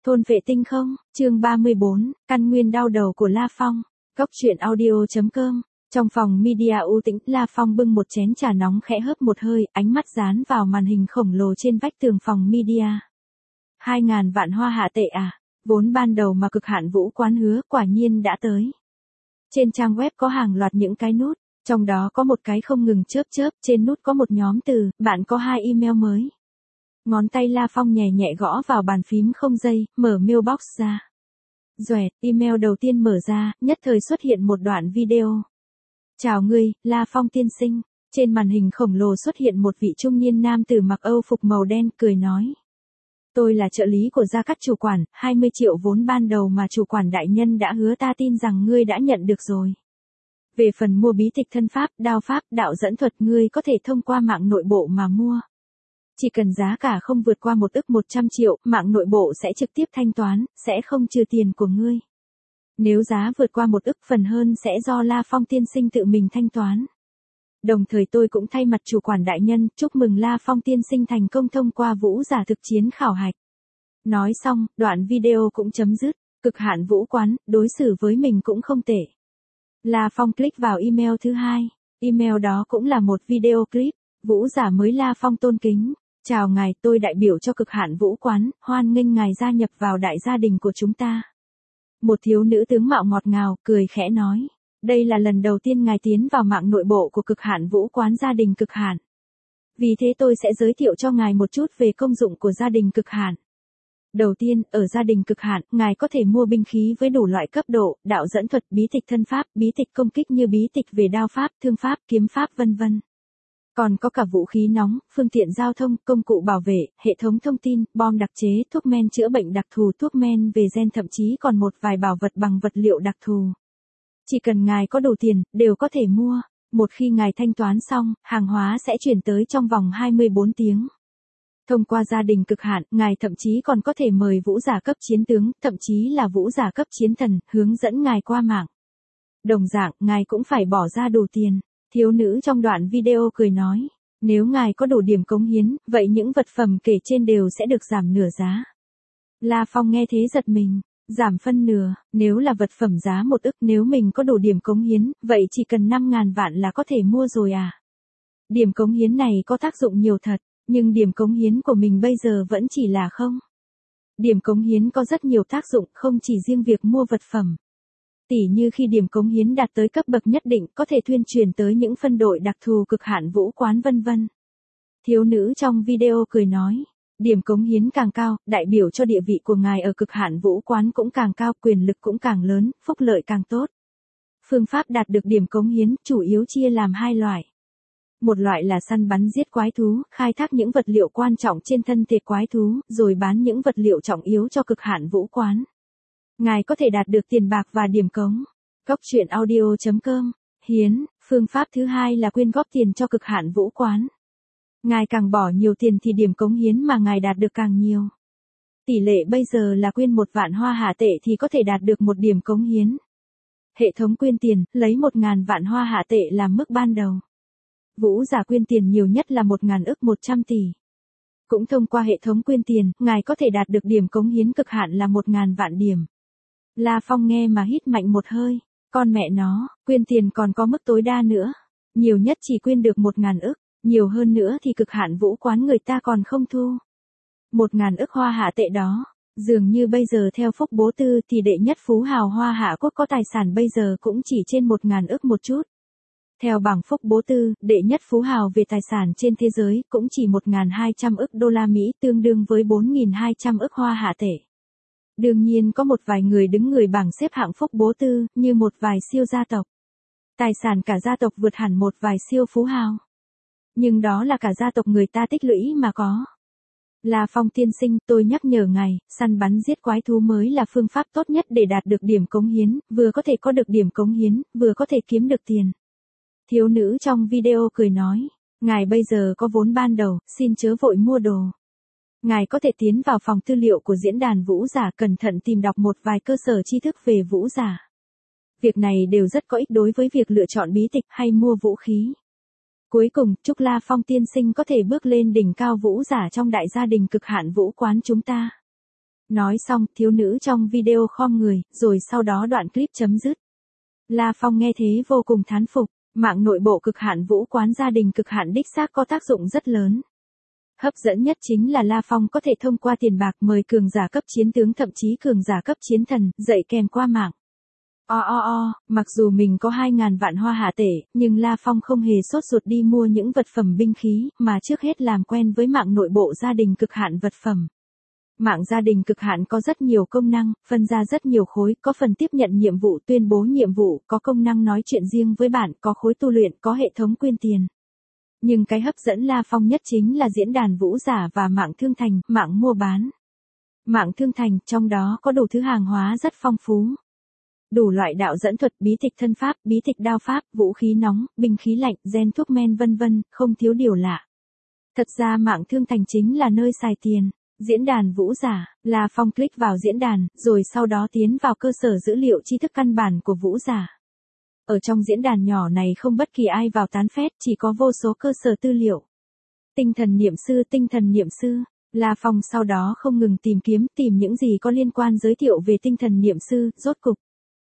Thôn vệ tinh không, chương 34, căn nguyên đau đầu của La Phong, góc truyện audio.com. Trong phòng media u tĩnh, La Phong bưng một chén trà nóng khẽ hớp một hơi, ánh mắt dán vào màn hình khổng lồ trên vách tường phòng media. 2.000 vạn hoa hạ tệ à, vốn ban đầu mà Cực Hạn Vũ Quán hứa quả nhiên đã tới. Trên trang web có hàng loạt những cái nút, trong đó có một cái không ngừng chớp chớp, trên nút có một nhóm từ, bạn có 2 email mới. Ngón tay La Phong nhẹ nhẹ gõ vào bàn phím không dây, mở mailbox ra. Doẹt, email đầu tiên mở ra, nhất thời xuất hiện một đoạn video. Chào ngươi, La Phong tiên sinh. Trên màn hình khổng lồ xuất hiện một vị trung niên nam tử mặc âu phục màu đen, cười nói. Tôi là trợ lý của Gia Cát chủ quản, 20 triệu vốn ban đầu mà chủ quản đại nhân đã hứa, ta tin rằng ngươi đã nhận được rồi. Về phần mua bí tịch thân pháp, đao pháp, đạo dẫn thuật, ngươi có thể thông qua mạng nội bộ mà mua. Chỉ cần giá cả không vượt qua 100 triệu, mạng nội bộ sẽ trực tiếp thanh toán, sẽ không trừ tiền của ngươi. Nếu giá vượt qua 1 ức, phần hơn sẽ do La Phong tiên sinh tự mình thanh toán. Đồng thời tôi cũng thay mặt chủ quản đại nhân, chúc mừng La Phong tiên sinh thành công thông qua vũ giả thực chiến khảo hạch. Nói xong, đoạn video cũng chấm dứt. Cực Hạn Vũ Quán, đối xử với mình cũng không tệ. La Phong click vào email thứ hai. Email đó cũng là một video clip. Vũ giả mới La Phong tôn kính. Chào ngài, tôi đại biểu cho Cực Hạn Vũ Quán, hoan nghênh ngài gia nhập vào đại gia đình của chúng ta. Một thiếu nữ tướng mạo ngọt ngào, cười khẽ nói. Đây là lần đầu tiên ngài tiến vào mạng nội bộ của Cực Hạn Vũ Quán gia đình Cực Hạn. Vì thế tôi sẽ giới thiệu cho ngài một chút về công dụng của gia đình Cực Hạn. Đầu tiên, ở gia đình Cực Hạn, ngài có thể mua binh khí với đủ loại cấp độ, đạo dẫn thuật, bí tịch thân pháp, bí tịch công kích như bí tịch về đao pháp, thương pháp, kiếm pháp vân vân. Còn có cả vũ khí nóng, phương tiện giao thông, công cụ bảo vệ, hệ thống thông tin, bom đặc chế, thuốc men chữa bệnh đặc thù, thuốc men về gen, thậm chí còn một vài bảo vật bằng vật liệu đặc thù. Chỉ cần ngài có đủ tiền, đều có thể mua. Một khi ngài thanh toán xong, hàng hóa sẽ chuyển tới trong vòng 24 tiếng. Thông qua gia đình Cực Hạn, ngài thậm chí còn có thể mời vũ giả cấp chiến tướng, thậm chí là vũ giả cấp chiến thần, hướng dẫn ngài qua mạng. Đồng dạng, ngài cũng phải bỏ ra đủ tiền. Thiếu nữ trong đoạn video cười nói, nếu ngài có đủ điểm cống hiến, vậy những vật phẩm kể trên đều sẽ được giảm nửa giá. La Phong nghe thế giật mình, giảm phân nửa, nếu là vật phẩm giá 1 ức, nếu mình có đủ điểm cống hiến, vậy chỉ cần 5.000 vạn là có thể mua rồi à. Điểm cống hiến này có tác dụng nhiều thật, nhưng điểm cống hiến của mình bây giờ vẫn chỉ là không. Điểm cống hiến có rất nhiều tác dụng, không chỉ riêng việc mua vật phẩm. Tỉ như khi điểm cống hiến đạt tới cấp bậc nhất định, có thể thuyên truyền tới những phân đội đặc thù Cực Hạn Vũ Quán vân vân. Thiếu nữ trong video cười nói, điểm cống hiến càng cao, đại biểu cho địa vị của ngài ở Cực Hạn Vũ Quán cũng càng cao, quyền lực cũng càng lớn, phúc lợi càng tốt. Phương pháp đạt được điểm cống hiến chủ yếu chia làm 2 loại. Một loại là săn bắn giết quái thú, khai thác những vật liệu quan trọng trên thân thể quái thú, rồi bán những vật liệu trọng yếu cho Cực Hạn Vũ Quán. Ngài có thể đạt được tiền bạc và điểm cống. Góc truyện audio.com. Hiến, phương pháp thứ hai là quyên góp tiền cho Cực Hạn Vũ Quán. Ngài càng bỏ nhiều tiền thì điểm cống hiến mà ngài đạt được càng nhiều. Tỷ lệ bây giờ là quyên 1 vạn hoa hạ tệ thì có thể đạt được 1 điểm cống hiến. Hệ thống quyên tiền, lấy 1.000 vạn hoa hạ tệ làm mức ban đầu. Vũ giả quyên tiền nhiều nhất là 1.000 ức 100 tỷ. Cũng thông qua hệ thống quyên tiền, ngài có thể đạt được điểm cống hiến cực hạn là 1.000 vạn điểm. La Phong nghe mà hít mạnh một hơi, con mẹ nó, quyên tiền còn có mức tối đa nữa. Nhiều nhất chỉ quyên được 1.000 ức, nhiều hơn nữa thì Cực Hạn Vũ Quán người ta còn không thu. 1.000 ức hoa hạ tệ đó, dường như bây giờ theo Phúc Bố Tư thì đệ nhất phú hào hoa hạ quốc có tài sản bây giờ cũng chỉ trên 1.000 ức một chút. Theo bảng Phúc Bố Tư, đệ nhất phú hào về tài sản trên thế giới cũng chỉ 1.200 ức đô la Mỹ, tương đương với 4.200 ức hoa hạ tệ. Đương nhiên có một vài người đứng người bảng xếp hạng Phúc Bố Tư, như một vài siêu gia tộc. Tài sản cả gia tộc vượt hẳn một vài siêu phú hào. Nhưng đó là cả gia tộc người ta tích lũy mà có. La Phong tiên sinh, tôi nhắc nhở ngài, săn bắn giết quái thú mới là phương pháp tốt nhất để đạt được điểm cống hiến, vừa có thể có được điểm cống hiến, vừa có thể kiếm được tiền. Thiếu nữ trong video cười nói, ngài bây giờ có vốn ban đầu, xin chớ vội mua đồ. Ngài có thể tiến vào phòng tư liệu của diễn đàn vũ giả, cẩn thận tìm đọc một vài cơ sở tri thức về vũ giả. Việc này đều rất có ích đối với việc lựa chọn bí tịch hay mua vũ khí. Cuối cùng, chúc La Phong tiên sinh có thể bước lên đỉnh cao vũ giả trong đại gia đình Cực Hạn Vũ Quán chúng ta. Nói xong, thiếu nữ trong video khom người, rồi sau đó đoạn clip chấm dứt. La Phong nghe thế vô cùng thán phục, mạng nội bộ cực hạn vũ quán gia đình cực hạn đích xác có tác dụng rất lớn. Hấp dẫn nhất chính là La Phong có thể thông qua tiền bạc mời cường giả cấp chiến tướng thậm chí cường giả cấp chiến thần, dạy kèm qua mạng. Mặc dù mình có 2.000 vạn hoa hạ tệ, nhưng La Phong không hề sốt ruột đi mua những vật phẩm binh khí, mà trước hết làm quen với mạng nội bộ gia đình cực hạn vật phẩm. Mạng gia đình cực hạn có rất nhiều công năng, phân ra rất nhiều khối, có phần tiếp nhận nhiệm vụ, tuyên bố nhiệm vụ, có công năng nói chuyện riêng với bạn, có khối tu luyện, có hệ thống quyên tiền. Nhưng cái hấp dẫn La Phong nhất chính là diễn đàn vũ giả và mạng thương thành, mạng mua bán. Mạng thương thành, trong đó có đủ thứ hàng hóa rất phong phú. Đủ loại đạo dẫn thuật, bí tịch thân pháp, bí tịch đao pháp, vũ khí nóng, binh khí lạnh, gen thuốc men vân vân, không thiếu điều lạ. Thật ra mạng thương thành chính là nơi xài tiền. Diễn đàn vũ giả, La Phong click vào diễn đàn, rồi sau đó tiến vào cơ sở dữ liệu tri thức căn bản của vũ giả. Ở trong diễn đàn nhỏ này không bất kỳ ai vào tán phét, chỉ có vô số cơ sở tư liệu. Tinh thần niệm sư, La Phong sau đó không ngừng tìm những gì có liên quan giới thiệu về tinh thần niệm sư, rốt cục.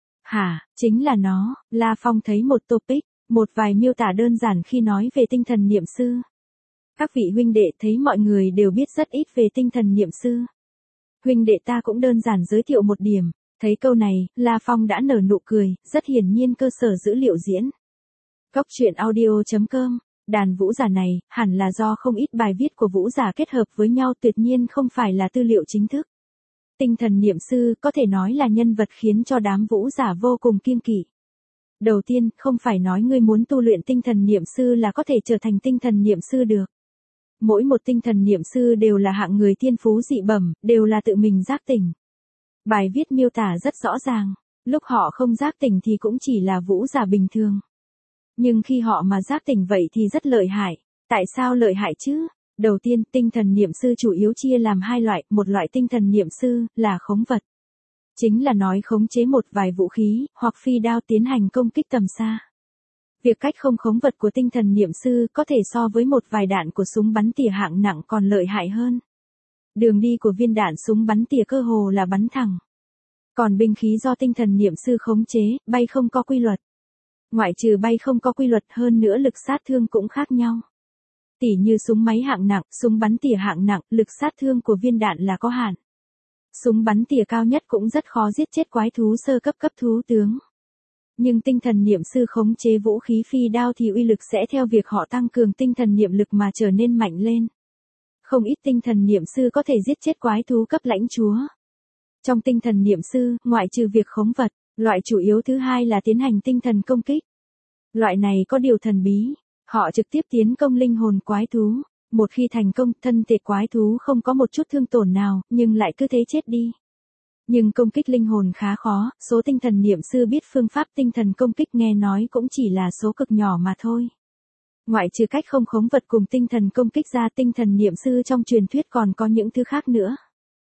Chính là nó, La Phong thấy một topic, một vài miêu tả đơn giản khi nói về tinh thần niệm sư. Các vị huynh đệ thấy mọi người đều biết rất ít về tinh thần niệm sư. Huynh đệ ta cũng đơn giản giới thiệu một điểm, thấy câu này, La Phong đã nở nụ cười, rất hiển nhiên cơ sở dữ liệu diễn. Góc truyện audio.com, đàn vũ giả này, hẳn là do không ít bài viết của vũ giả kết hợp với nhau, tuyệt nhiên không phải là tư liệu chính thức. Tinh thần niệm sư có thể nói là nhân vật khiến cho đám vũ giả vô cùng kiêng kỵ. Đầu tiên, không phải nói ngươi muốn tu luyện tinh thần niệm sư là có thể trở thành tinh thần niệm sư được. Mỗi một tinh thần niệm sư đều là hạng người thiên phú dị bẩm, đều là tự mình giác tỉnh. Bài viết miêu tả rất rõ ràng, lúc họ không giác tỉnh thì cũng chỉ là vũ giả bình thường. Nhưng khi họ mà giác tỉnh vậy thì rất lợi hại. Tại sao lợi hại chứ? Đầu tiên, tinh thần niệm sư chủ yếu chia làm hai loại, một loại tinh thần niệm sư là khống vật. Chính là nói khống chế một vài vũ khí, hoặc phi đao tiến hành công kích tầm xa. Việc cách không khống vật của tinh thần niệm sư có thể so với một vài đạn của súng bắn tỉa hạng nặng còn lợi hại hơn. Đường đi của viên đạn súng bắn tỉa cơ hồ là bắn thẳng. Còn binh khí do tinh thần niệm sư khống chế, bay không có quy luật. Ngoại trừ bay không có quy luật hơn nữa lực sát thương cũng khác nhau. Tỉ như súng máy hạng nặng, súng bắn tỉa hạng nặng, lực sát thương của viên đạn là có hạn. Súng bắn tỉa cao nhất cũng rất khó giết chết quái thú sơ cấp cấp thú tướng. Nhưng tinh thần niệm sư khống chế vũ khí phi đao thì uy lực sẽ theo việc họ tăng cường tinh thần niệm lực mà trở nên mạnh lên. Không ít tinh thần niệm sư có thể giết chết quái thú cấp lãnh chúa. Trong tinh thần niệm sư, ngoại trừ việc khống vật, loại chủ yếu thứ hai là tiến hành tinh thần công kích. Loại này có điều thần bí, họ trực tiếp tiến công linh hồn quái thú. Một khi thành công, thân thể quái thú không có một chút thương tổn nào, nhưng lại cứ thế chết đi. Nhưng công kích linh hồn khá khó, số tinh thần niệm sư biết phương pháp tinh thần công kích nghe nói cũng chỉ là số cực nhỏ mà thôi. Ngoại trừ cách không khống vật cùng tinh thần công kích ra, tinh thần niệm sư trong truyền thuyết còn có những thứ khác nữa.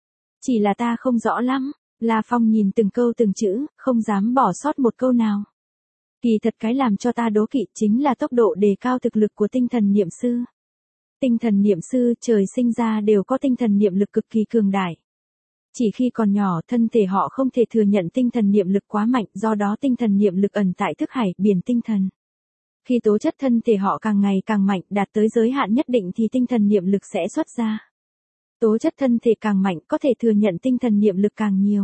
Chỉ là ta không rõ lắm, La Phong nhìn từng câu từng chữ, không dám bỏ sót một câu nào. Kỳ thật cái làm cho ta đố kỵ chính là tốc độ đề cao thực lực của tinh thần niệm sư. Tinh thần niệm sư trời sinh ra đều có tinh thần niệm lực cực kỳ cường đại. Chỉ khi còn nhỏ, thân thể họ không thể thừa nhận tinh thần niệm lực quá mạnh, do đó tinh thần niệm lực ẩn tại thức hải, biển tinh thần. Khi tố chất thân thể họ càng ngày càng mạnh, đạt tới giới hạn nhất định thì tinh thần niệm lực sẽ xuất ra. Tố chất thân thể càng mạnh, có thể thừa nhận tinh thần niệm lực càng nhiều.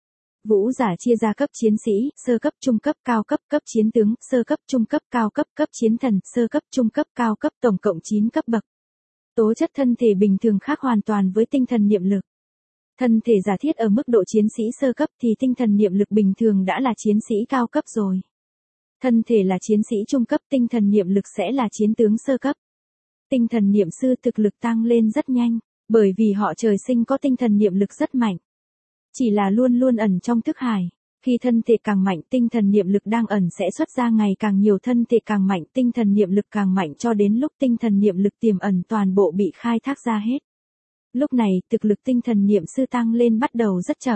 Vũ giả chia ra cấp chiến sĩ, sơ cấp, trung cấp, cao cấp, cấp chiến tướng, sơ cấp, trung cấp, cao cấp, cấp chiến thần, sơ cấp, trung cấp, cao cấp, tổng cộng 9 cấp bậc. Tố chất thân thể bình thường khác hoàn toàn với tinh thần niệm lực. Thân thể giả thiết ở mức độ chiến sĩ sơ cấp thì tinh thần niệm lực bình thường đã là chiến sĩ cao cấp rồi. Thân thể là chiến sĩ trung cấp, tinh thần niệm lực sẽ là chiến tướng sơ cấp. Tinh thần niệm sư thực lực tăng lên rất nhanh, bởi vì họ trời sinh có tinh thần niệm lực rất mạnh. Chỉ là luôn luôn ẩn trong thức hải. Khi thân thể càng mạnh, tinh thần niệm lực đang ẩn sẽ xuất ra ngày càng nhiều, thân thể càng mạnh, tinh thần niệm lực càng mạnh cho đến lúc tinh thần niệm lực tiềm ẩn toàn bộ bị khai thác ra hết. Lúc này, thực lực tinh thần niệm sư tăng lên bắt đầu rất chậm.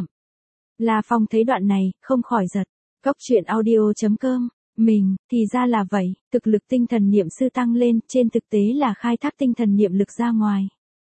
La Phong thấy đoạn này, không khỏi giật. Góc truyện audio.com, mình, thì ra là vậy, thực lực tinh thần niệm sư tăng lên, trên thực tế là khai thác tinh thần niệm lực ra ngoài.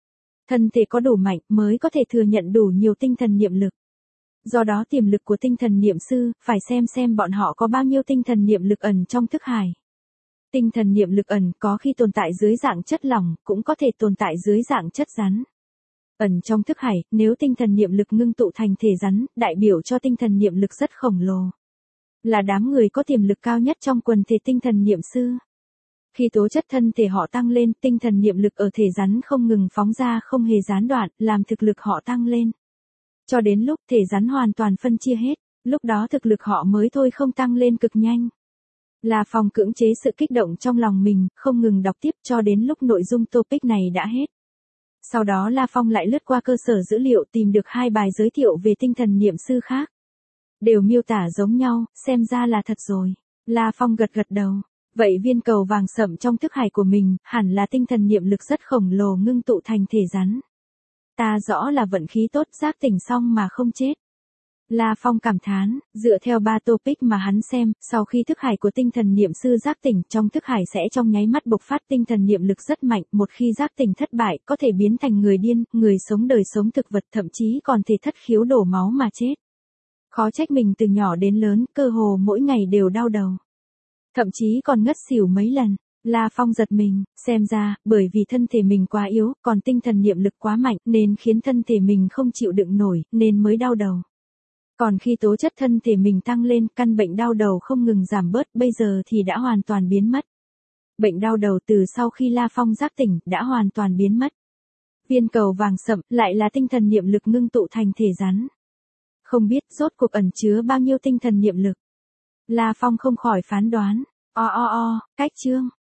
Thân thể có đủ mạnh mới có thể thừa nhận đủ nhiều tinh thần niệm lực. Do đó tiềm lực của tinh thần niệm sư, phải xem bọn họ có bao nhiêu tinh thần niệm lực ẩn trong thức hải. Tinh thần niệm lực ẩn có khi tồn tại dưới dạng chất lỏng, cũng có thể tồn tại dưới dạng chất rắn. Ẩn trong thức hải, nếu tinh thần niệm lực ngưng tụ thành thể rắn, đại biểu cho tinh thần niệm lực rất khổng lồ. Là đám người có tiềm lực cao nhất trong quần thể tinh thần niệm sư. Khi tố chất thân thể họ tăng lên, tinh thần niệm lực ở thể rắn không ngừng phóng ra không hề gián đoạn, làm thực lực họ tăng lên. Cho đến lúc thể rắn hoàn toàn phân chia hết, lúc đó thực lực họ mới thôi không tăng lên cực nhanh. La Phong cưỡng chế sự kích động trong lòng mình, không ngừng đọc tiếp cho đến lúc nội dung topic này đã hết. Sau đó La Phong lại lướt qua cơ sở dữ liệu tìm được 2 bài giới thiệu về tinh thần niệm sư khác. Đều miêu tả giống nhau, xem ra là thật rồi. La Phong gật đầu. Vậy viên cầu vàng sậm trong thức hải của mình, hẳn là tinh thần niệm lực rất khổng lồ ngưng tụ thành thể rắn. Ta rõ là vận khí tốt giác tỉnh xong mà không chết. La Phong cảm thán, dựa theo 3 topic mà hắn xem, sau khi thức hải của tinh thần niệm sư giác tỉnh, trong thức hải sẽ trong nháy mắt bộc phát tinh thần niệm lực rất mạnh, một khi giác tỉnh thất bại, có thể biến thành người điên, người sống đời sống thực vật, thậm chí còn thể thất khiếu đổ máu mà chết. Khó trách mình từ nhỏ đến lớn, cơ hồ mỗi ngày đều đau đầu. Thậm chí còn ngất xỉu mấy lần. La Phong giật mình, xem ra, bởi vì thân thể mình quá yếu, còn tinh thần niệm lực quá mạnh, nên khiến thân thể mình không chịu đựng nổi, nên mới đau đầu. Còn khi tố chất thân thể mình tăng lên, căn bệnh đau đầu không ngừng giảm bớt, bây giờ thì đã hoàn toàn biến mất. Bệnh đau đầu từ sau khi La Phong giác tỉnh, đã hoàn toàn biến mất. Viên cầu vàng sậm, lại là tinh thần niệm lực ngưng tụ thành thể rắn. Không biết, rốt cuộc ẩn chứa bao nhiêu tinh thần niệm lực. La Phong không khỏi phán đoán. Cách chương.